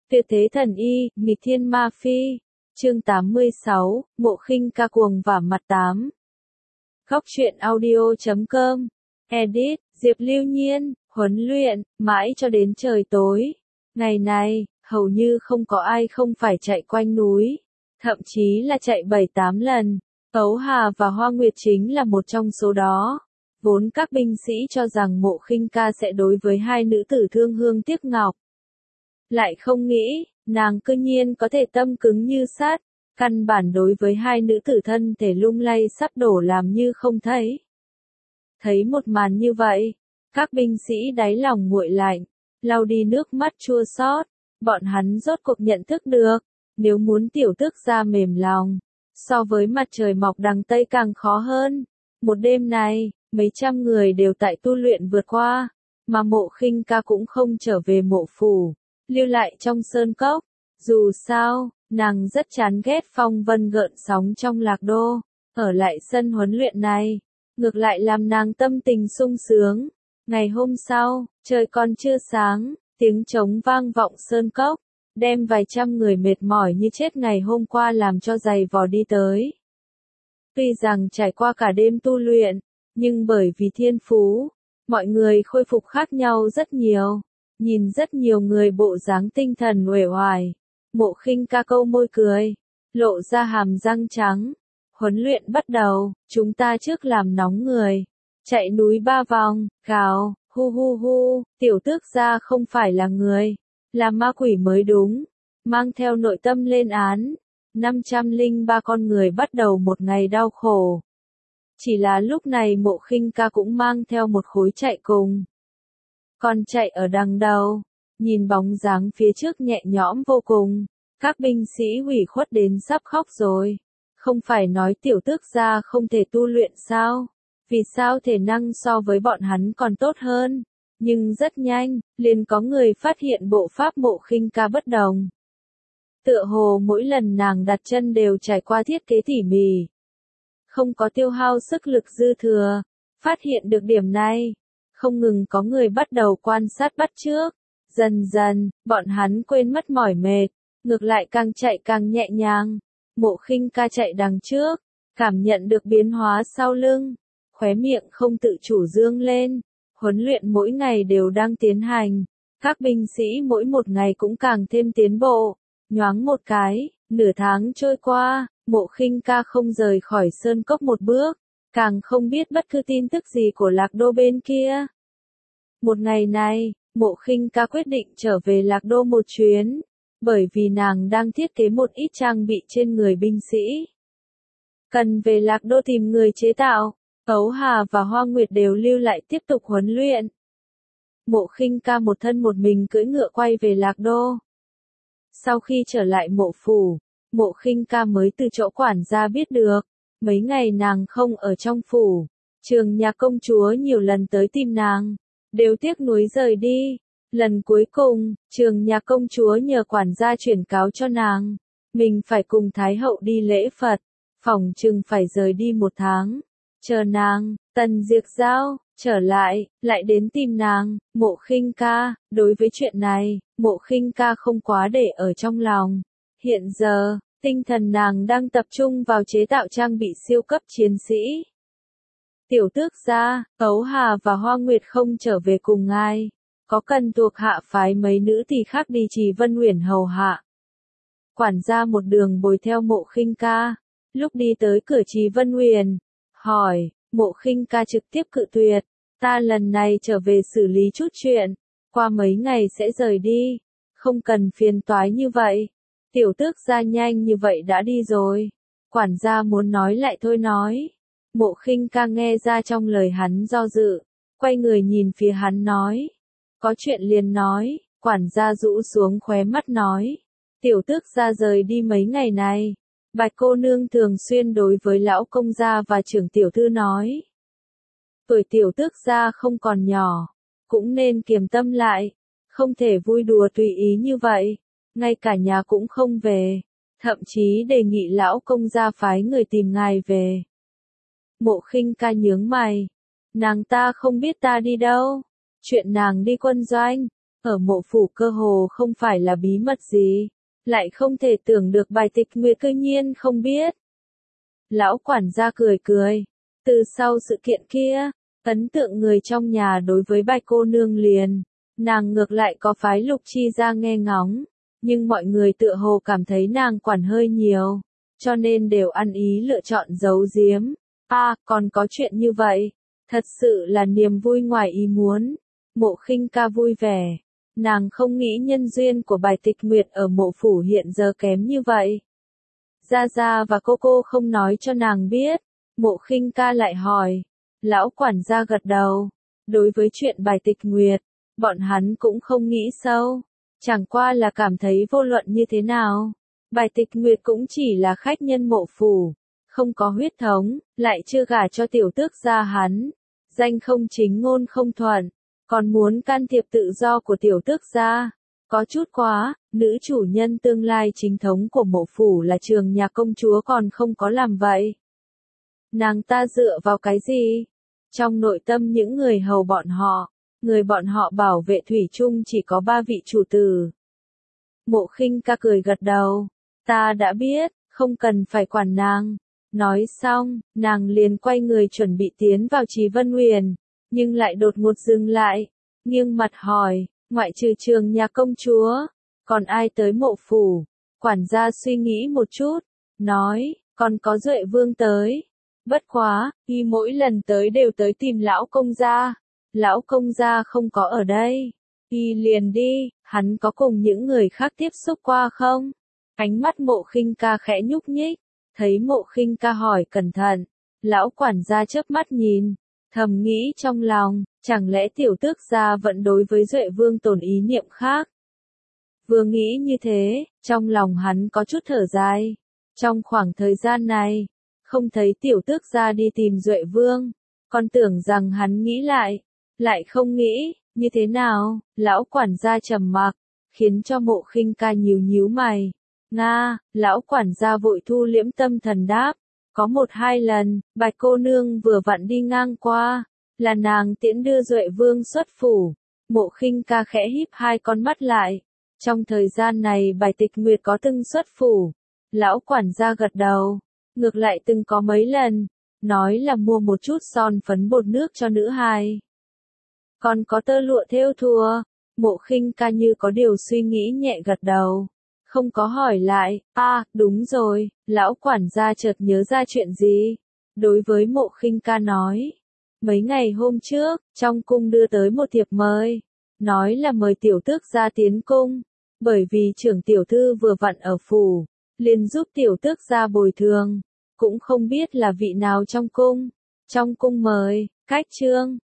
Tuyệt thế thần y, nghịch thiên ma phi. Chương 86, Mộ Khinh ca cuồng vả mặt 8. Góc truyện audio.com. Edit, Diệp Lưu Nhiên, huấn luyện, mãi cho đến trời tối. Ngày này, hầu như không có ai không phải chạy quanh núi. Thậm chí là chạy 7-8 lần. Tấu Hà và Hoa Nguyệt chính là một trong số đó. Vốn các binh sĩ cho rằng Mộ Khinh ca sẽ đối với hai nữ tử thương hương tiếc ngọc. Lại không nghĩ, nàng cư nhiên có thể tâm cứng như sắt, căn bản đối với hai nữ tử thân thể lung lay sắp đổ làm như không thấy. Thấy một màn như vậy, các binh sĩ đáy lòng nguội lạnh, lau đi nước mắt chua xót, bọn hắn rốt cuộc nhận thức được, nếu muốn tiểu tước gia mềm lòng, so với mặt trời mọc đằng Tây càng khó hơn. Một đêm này, mấy trăm người đều tại tu luyện vượt qua, mà Mộ Khinh ca cũng không trở về mộ phủ, lưu lại trong sơn cốc. Dù sao, nàng rất chán ghét phong vân gợn sóng trong Lạc Đô, ở lại sân huấn luyện này, ngược lại làm nàng tâm tình sung sướng. Ngày hôm sau, trời còn chưa sáng, tiếng trống vang vọng sơn cốc, đem vài trăm người mệt mỏi như chết ngày hôm qua làm cho giày vò đi tới. Tuy rằng trải qua cả đêm tu luyện, nhưng bởi vì thiên phú, mọi người khôi phục khác nhau rất nhiều. Nhìn rất nhiều người bộ dáng tinh thần uể oải, Mộ Khinh ca câu môi cười, lộ ra hàm răng trắng. Huấn luyện bắt đầu, chúng ta trước làm nóng người. Chạy núi 3 vòng, gào, hu hu hu, tiểu tước gia không phải là người, là ma quỷ mới đúng. Mang theo nội tâm lên án, 503 con người bắt đầu một ngày đau khổ. Chỉ là lúc này Mộ Khinh ca cũng mang theo một khối chạy cùng. Còn chạy ở đằng đầu, nhìn bóng dáng phía trước nhẹ nhõm vô cùng, các binh sĩ ủy khuất đến sắp khóc rồi. Không phải nói tiểu tước gia không thể tu luyện sao? Vì sao thể năng so với bọn hắn còn tốt hơn? Nhưng rất nhanh, liền có người phát hiện bộ pháp Mộ Khinh ca bất đồng. Tựa hồ mỗi lần nàng đặt chân đều trải qua thiết kế tỉ mỉ, không có tiêu hao sức lực dư thừa. Phát hiện được điểm này, không ngừng có người bắt đầu quan sát bắt chước. Dần dần, bọn hắn quên mất mỏi mệt, ngược lại càng chạy càng nhẹ nhàng. Mộ Khinh ca chạy đằng trước, cảm nhận được biến hóa sau lưng, khóe miệng không tự chủ dương lên. Huấn luyện mỗi ngày đều đang tiến hành, các binh sĩ mỗi một ngày cũng càng thêm tiến bộ. Nhoáng một cái, nửa tháng trôi qua, Mộ Khinh ca không rời khỏi sơn cốc một bước, càng không biết bất cứ tin tức gì của Lạc Đô bên kia. Một ngày này, Mộ Khinh ca quyết định trở về Lạc Đô một chuyến, bởi vì nàng đang thiết kế một ít trang bị trên người binh sĩ. Cần về Lạc Đô tìm người chế tạo, Tấu Hà và Hoa Nguyệt đều lưu lại tiếp tục huấn luyện. Mộ Khinh ca một thân một mình cưỡi ngựa quay về Lạc Đô. Sau khi trở lại mộ phủ, Mộ Khinh ca mới từ chỗ quản gia biết được, mấy ngày nàng không ở trong phủ, Trường Nhạc công chúa nhiều lần tới tìm nàng, đều tiếc nuối rời đi. Lần cuối cùng, Trường Nhạc công chúa nhờ quản gia chuyển cáo cho nàng, mình phải cùng Thái hậu đi lễ Phật, phỏng chừng phải rời đi 1 tháng. Chờ nàng, Tần Diệc Giao, trở lại, lại đến tìm nàng. Mộ Khinh ca, đối với chuyện này, Mộ Khinh ca không quá để ở trong lòng. Hiện giờ, tinh thần nàng đang tập trung vào chế tạo trang bị siêu cấp chiến sĩ. Tiểu tước gia, Tấu Hà và Hoa Nguyệt không trở về cùng ngài, có cần thuộc hạ phái mấy nữ tỳ khác đi Trì Vân Uyển hầu hạ. Quản gia một đường bồi theo Mộ Khinh ca, lúc đi tới cửa Trì Vân Uyển, hỏi. Mộ Khinh ca trực tiếp cự tuyệt, ta lần này trở về xử lý chút chuyện, qua mấy ngày sẽ rời đi, không cần phiền toái như vậy. Tiểu tước gia nhanh như vậy đã đi rồi. Quản gia muốn nói lại thôi nói. Mộ Khinh ca nghe ra trong lời hắn do dự, quay người nhìn phía hắn nói. Có chuyện liền nói. Quản gia rũ xuống khóe mắt nói. Tiểu tước gia rời đi mấy ngày này, Bạch cô nương thường xuyên đối với lão công gia và trưởng tiểu thư nói. Tuổi tiểu tước gia không còn nhỏ, cũng nên kiềm tâm lại, không thể vui đùa tùy ý như vậy, ngay cả nhà cũng không về, thậm chí đề nghị lão công gia phái người tìm ngài về. Mộ Khinh ca nhướng mày, nàng ta không biết ta đi đâu, chuyện nàng đi quân doanh, ở mộ phủ cơ hồ không phải là bí mật gì, lại không thể tưởng được Bài Tịch Nguyệt cư nhiên không biết. Lão quản gia cười cười, từ sau sự kiện kia, ấn tượng người trong nhà đối với Bạch cô nương liền, nàng ngược lại có phái Lục Chi ra nghe ngóng, nhưng mọi người tựa hồ cảm thấy nàng quản hơi nhiều, cho nên đều ăn ý lựa chọn giấu giếm. Còn có chuyện như vậy, thật sự là niềm vui ngoài ý muốn. Mộ Khinh Ca vui vẻ, nàng không nghĩ nhân duyên của Bài Tịch Nguyệt ở mộ phủ hiện giờ kém như vậy. Gia Gia và cô không nói cho nàng biết. Mộ Khinh Ca lại hỏi. Lão quản gia gật đầu. Đối với chuyện Bài Tịch Nguyệt, bọn hắn cũng không nghĩ sâu. Chẳng qua là cảm thấy vô luận như thế nào. Bài Tịch Nguyệt cũng chỉ là khách nhân mộ phủ, không có huyết thống, lại chưa gả cho tiểu tước gia hắn. Danh không chính ngôn không thuận, còn muốn can thiệp tự do của tiểu tước gia. Có chút quá, nữ chủ nhân tương lai chính thống của mộ phủ là Trường Nhạc công chúa còn không có làm vậy. Nàng ta dựa vào cái gì? Trong nội tâm những người hầu bọn họ, người bọn họ bảo vệ thủy chung chỉ có 3 vị chủ tử. Mộ Khinh Ca cười gật đầu. Ta đã biết, không cần phải quản nàng. Nói xong, nàng liền quay người chuẩn bị tiến vào Trì Vân Huyền, nhưng lại đột ngột dừng lại, nghiêng mặt hỏi, ngoại trừ Trường Nhạc công chúa, còn ai tới mộ phủ? Quản gia suy nghĩ một chút, nói, còn có Duệ Vương tới. Bất quá, y mỗi lần tới đều tới tìm lão công gia. Lão công gia không có ở đây. Y liền đi, hắn có cùng những người khác tiếp xúc qua không? Ánh mắt Mộ Khinh Ca khẽ nhúc nhích, thấy Mộ Khinh Ca hỏi cẩn thận, lão quản gia chớp mắt nhìn, thầm nghĩ trong lòng, chẳng lẽ tiểu tước gia vẫn đối với Duệ Vương tồn ý niệm khác? Vừa nghĩ như thế, trong lòng hắn có chút thở dài. Trong khoảng thời gian này, không thấy tiểu tước gia đi tìm Duệ Vương, còn tưởng rằng hắn nghĩ lại không nghĩ, như thế nào? Lão quản gia trầm mặc, khiến cho Mộ Khinh Ca nhíu nhíu mày. Nga, lão quản gia vội thu liễm tâm thần đáp, có 1-2 lần, Bạch cô nương vừa vặn đi ngang qua, là nàng tiễn đưa Duệ Vương xuất phủ. Mộ Khinh Ca khẽ híp 2 con mắt lại. Trong thời gian này Bài Tịch Nguyệt có từng xuất phủ. Lão quản gia gật đầu, ngược lại từng có mấy lần, nói là mua một chút son phấn bột nước cho nữ hài. Còn có tơ lụa thêu thùa. Mộ Khinh Ca như có điều suy nghĩ nhẹ gật đầu, không có hỏi lại. Đúng rồi, lão quản gia chợt nhớ ra chuyện gì. Đối với Mộ Khinh Ca nói, mấy ngày hôm trước, trong cung đưa tới một thiệp mời, nói là mời tiểu tước gia tiến cung, bởi vì trưởng tiểu thư vừa vặn ở phủ, liền giúp tiểu tước gia bồi thường, cũng không biết là vị nào trong cung. Trong cung mời, cách trương,